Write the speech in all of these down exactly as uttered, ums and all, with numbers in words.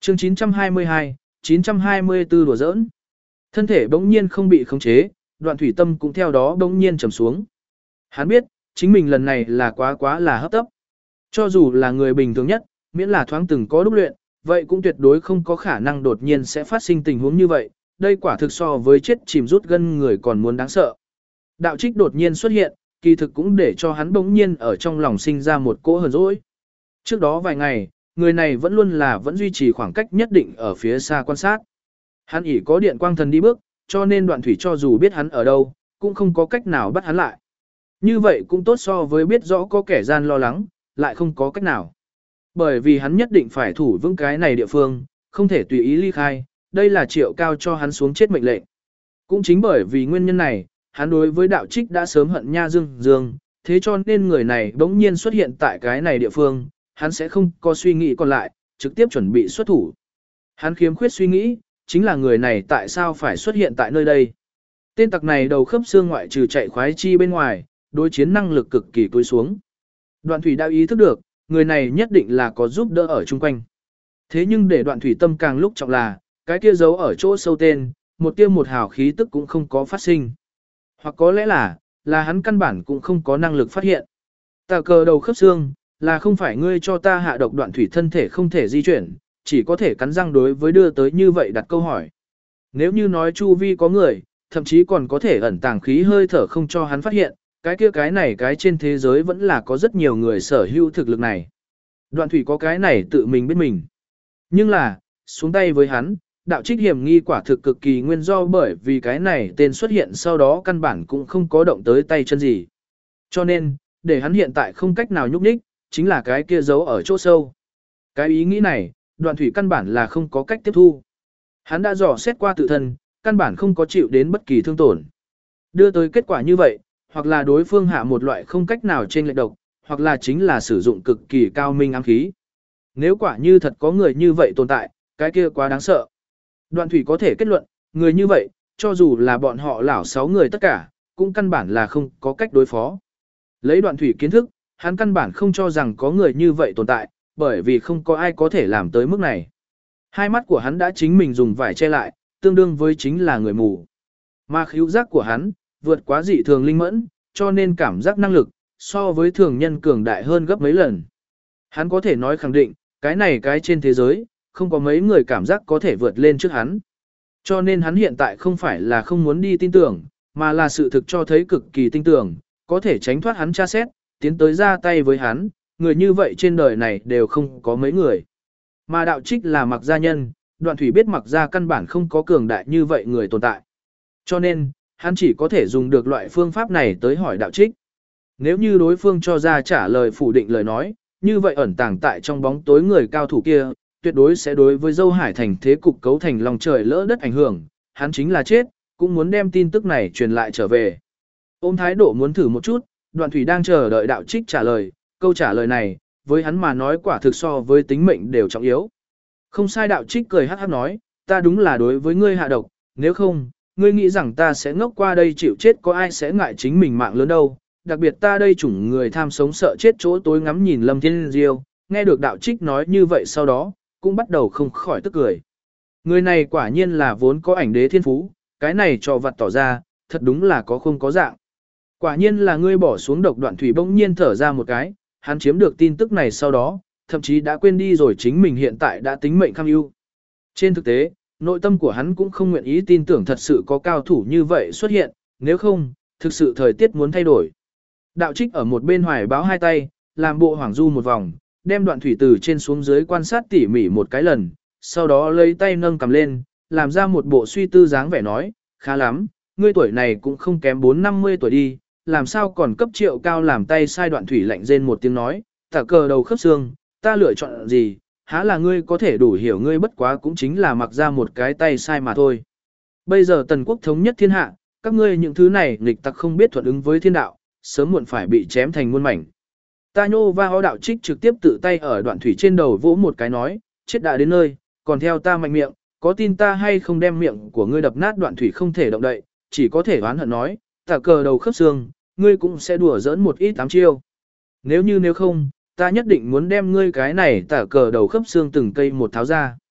Chương chín trăm hai mươi hai, chín trăm hai mươi tư đùa giỡn. Thân thể bỗng nhiên không bị khống chế, Đoạn Thủy tâm cũng theo đó bỗng nhiên trầm xuống. Hắn biết, chính mình lần này là quá quá là hấp tấp. Cho dù là người bình thường nhất, miễn là thoáng từng có đúc luyện, vậy cũng tuyệt đối không có khả năng đột nhiên sẽ phát sinh tình huống như vậy, đây quả thực so với chết chìm rút gân người còn muốn đáng sợ. Đạo Trích đột nhiên xuất hiện, kỳ thực cũng để cho hắn bỗng nhiên ở trong lòng sinh ra một cỗ hờn dỗi. Trước đó vài ngày, người này vẫn luôn là vẫn duy trì khoảng cách nhất định ở phía xa quan sát. Hắn ỷ có điện quang thần đi bước, cho nên Đoạn Thủy cho dù biết hắn ở đâu, cũng không có cách nào bắt hắn lại. Như vậy cũng tốt so với biết rõ có kẻ gian lo lắng, lại không có cách nào. Bởi vì hắn nhất định phải thủ vững cái này địa phương, không thể tùy ý ly khai, đây là Triệu Cao cho hắn xuống chết mệnh lệnh. Cũng chính bởi vì nguyên nhân này, hắn đối với Đạo Trích đã sớm hận nha dương dương, thế cho nên người này bỗng nhiên xuất hiện tại cái này địa phương, hắn sẽ không có suy nghĩ còn lại, trực tiếp chuẩn bị xuất thủ. Hắn khiếm khuyết suy nghĩ, chính là người này tại sao phải xuất hiện tại nơi đây. Tên tặc này đầu khớp xương ngoại trừ chạy khoái chi bên ngoài, đối chiến năng lực cực kỳ cúi xuống. Đoạn Thủy đã ý thức được, người này nhất định là có giúp đỡ ở chung quanh. Thế nhưng để Đoạn Thủy tâm càng lúc trọng là, cái kia giấu ở chỗ sâu tên, một tia một hào khí tức cũng không có phát sinh. Hoặc có lẽ là, là hắn căn bản cũng không có năng lực phát hiện. Tà cờ đầu khớp xương, là không phải ngươi cho ta hạ độc. Đoạn Thủy thân thể không thể di chuyển, chỉ có thể cắn răng đối với đưa tới như vậy đặt câu hỏi. Nếu như nói chu vi có người, thậm chí còn có thể ẩn tàng khí hơi thở không cho hắn phát hiện, cái kia cái này cái trên thế giới vẫn là có rất nhiều người sở hữu thực lực này. Đoạn Thủy có cái này tự mình biết mình. Nhưng là, xuống tay với hắn, Đạo Trích hiểm nghi quả thực cực kỳ nguyên do bởi vì cái này tên xuất hiện sau đó căn bản cũng không có động tới tay chân gì. Cho nên, để hắn hiện tại không cách nào nhúc nhích, chính là cái kia giấu ở chỗ sâu. Cái ý nghĩ này, Đoạn Thủy căn bản là không có cách tiếp thu. Hắn đã dò xét qua tự thân, căn bản không có chịu đến bất kỳ thương tổn. Đưa tới kết quả như vậy, hoặc là đối phương hạ một loại không cách nào trên lệch độc, hoặc là chính là sử dụng cực kỳ cao minh ám khí. Nếu quả như thật có người như vậy tồn tại, cái kia quá đáng sợ. Đoạn Thủy có thể kết luận, người như vậy, cho dù là bọn họ lão sáu người tất cả, cũng căn bản là không có cách đối phó. Lấy Đoạn Thủy kiến thức, hắn căn bản không cho rằng có người như vậy tồn tại, bởi vì không có ai có thể làm tới mức này. Hai mắt của hắn đã chính mình dùng vải che lại, tương đương với chính là người mù. Mà khứu giác của hắn, vượt quá dị thường linh mẫn, cho nên cảm giác năng lực, so với thường nhân cường đại hơn gấp mấy lần. Hắn có thể nói khẳng định, cái này cái trên thế giới, không có mấy người cảm giác có thể vượt lên trước hắn. Cho nên hắn hiện tại không phải là không muốn đi tin tưởng, mà là sự thực cho thấy cực kỳ tin tưởng, có thể tránh thoát hắn tra xét, tiến tới ra tay với hắn, người như vậy trên đời này đều không có mấy người. Mà Đạo Trích là Mặc gia nhân, Đoạn Thủy biết Mặc gia căn bản không có cường đại như vậy người tồn tại. Cho nên, hắn chỉ có thể dùng được loại phương pháp này tới hỏi Đạo Trích. Nếu như đối phương cho ra trả lời phủ định lời nói, như vậy ẩn tàng tại trong bóng tối người cao thủ kia, tuyệt đối sẽ đối với Dâu Hải thành thế cục cấu thành lòng trời lỡ đất ảnh hưởng, hắn chính là chết, cũng muốn đem tin tức này truyền lại trở về. Ôm thái độ muốn thử một chút, Đoạn Thủy đang chờ đợi Đạo Trích trả lời, câu trả lời này, với hắn mà nói quả thực so với tính mệnh đều trọng yếu. Không sai. Đạo Trích cười hắc hắc nói, ta đúng là đối với ngươi hạ độc, nếu không, ngươi nghĩ rằng ta sẽ ngốc qua đây chịu chết, có ai sẽ ngại chính mình mạng lớn đâu. Đặc biệt ta đây chủng người tham sống sợ chết chỗ tối ngắm nhìn Lâm Thiên Diêu, nghe được Đạo Trích nói như vậy sau đó, cũng bắt đầu không khỏi tức cười. Người này quả nhiên là vốn có ảnh đế thiên phú, cái này cho vặt tỏ ra, thật đúng là có không có dạng. Quả nhiên là ngươi bỏ xuống độc. Đoạn Thủy bỗng nhiên thở ra một cái, hắn chiếm được tin tức này sau đó, thậm chí đã quên đi rồi chính mình hiện tại đã tính mệnh kham ưu. Trên thực tế, nội tâm của hắn cũng không nguyện ý tin tưởng thật sự có cao thủ như vậy xuất hiện, nếu không, thực sự thời tiết muốn thay đổi. Đạo Trích ở một bên hoài báo hai tay, làm bộ hoảng du một vòng, đem Đoạn Thủy từ trên xuống dưới quan sát tỉ mỉ một cái lần, sau đó lấy tay nâng cầm lên, làm ra một bộ suy tư dáng vẻ nói, khá lắm, ngươi tuổi này cũng không kém bốn năm mươi tuổi đi, làm sao còn cấp Triệu Cao làm tay sai. Đoạn Thủy lạnh rên một tiếng nói, tả cờ đầu khớp xương, ta lựa chọn gì, há là ngươi có thể đủ hiểu, ngươi bất quá cũng chính là mặc ra một cái tay sai mà thôi. Bây giờ Tần quốc thống nhất thiên hạ, các ngươi những thứ này nghịch tặc không biết thuận ứng với thiên đạo, sớm muộn phải bị chém thành muôn mảnh. Ta nhô va ho. Đạo Trích trực tiếp tự tay ở Đoạn Thủy trên đầu vỗ một cái nói, chết đã đến nơi, còn theo ta mạnh miệng, có tin ta hay không đem miệng của ngươi đập nát. Đoạn Thủy không thể động đậy, chỉ có thể oán hận nói, tả cờ đầu khớp xương, ngươi cũng sẽ đùa giỡn một ít tám chiêu. Nếu như nếu không, ta nhất định muốn đem ngươi cái này tả cờ đầu khớp xương từng cây một tháo ra.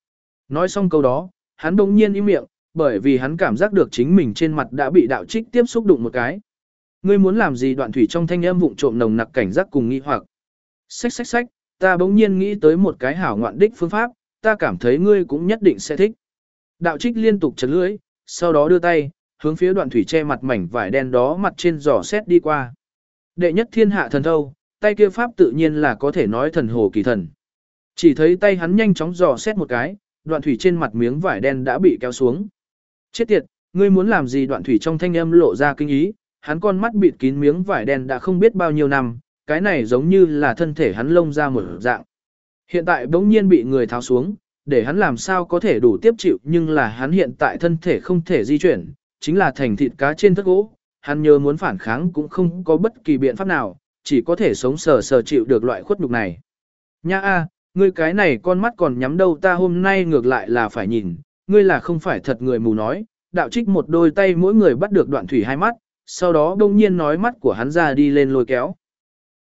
Nói xong câu đó, hắn bỗng nhiên im miệng, bởi vì hắn cảm giác được chính mình trên mặt đã bị đạo trích tiếp xúc đụng một cái. Ngươi muốn làm gì? Đoạn thủy trong thanh âm vụng trộm nồng nặc cảnh giác cùng nghi hoặc. Xách xách xách, ta bỗng nhiên nghĩ tới một cái hảo ngoạn đích phương pháp, ta cảm thấy ngươi cũng nhất định sẽ thích. Đạo trích liên tục chật lưỡi, sau đó đưa tay, hướng phía đoạn thủy che mặt mảnh vải đen đó mặt trên giỏ xét đi qua. Đệ nhất thiên hạ thần thâu, tay kia pháp tự nhiên là có thể nói thần hồ kỳ thần. Chỉ thấy tay hắn nhanh chóng giỏ xét một cái, đoạn thủy trên mặt miếng vải đen đã bị kéo xuống. Chết tiệt, ngươi muốn làm gì? Đoạn thủy trong thanh âm lộ ra kinh ý, hắn con mắt bịt kín miếng vải đen đã không biết bao nhiêu năm, cái này giống như là thân thể hắn lông ra một dạng. Hiện tại bỗng nhiên bị người tháo xuống, để hắn làm sao có thể đủ tiếp chịu, nhưng là hắn hiện tại thân thể không thể di chuyển, chính là thành thịt cá trên thất gỗ, hắn nhớ muốn phản kháng cũng không có bất kỳ biện pháp nào, chỉ có thể sống sờ sờ chịu được loại khuất nhục này. Nha a, ngươi cái này con mắt còn nhắm đâu, ta hôm nay ngược lại là phải nhìn, ngươi là không phải thật người mù nói. Đạo trích một đôi tay mỗi người bắt được đoạn thủy hai mắt, sau đó đông nhiên nói mắt của hắn ra đi lên lôi kéo.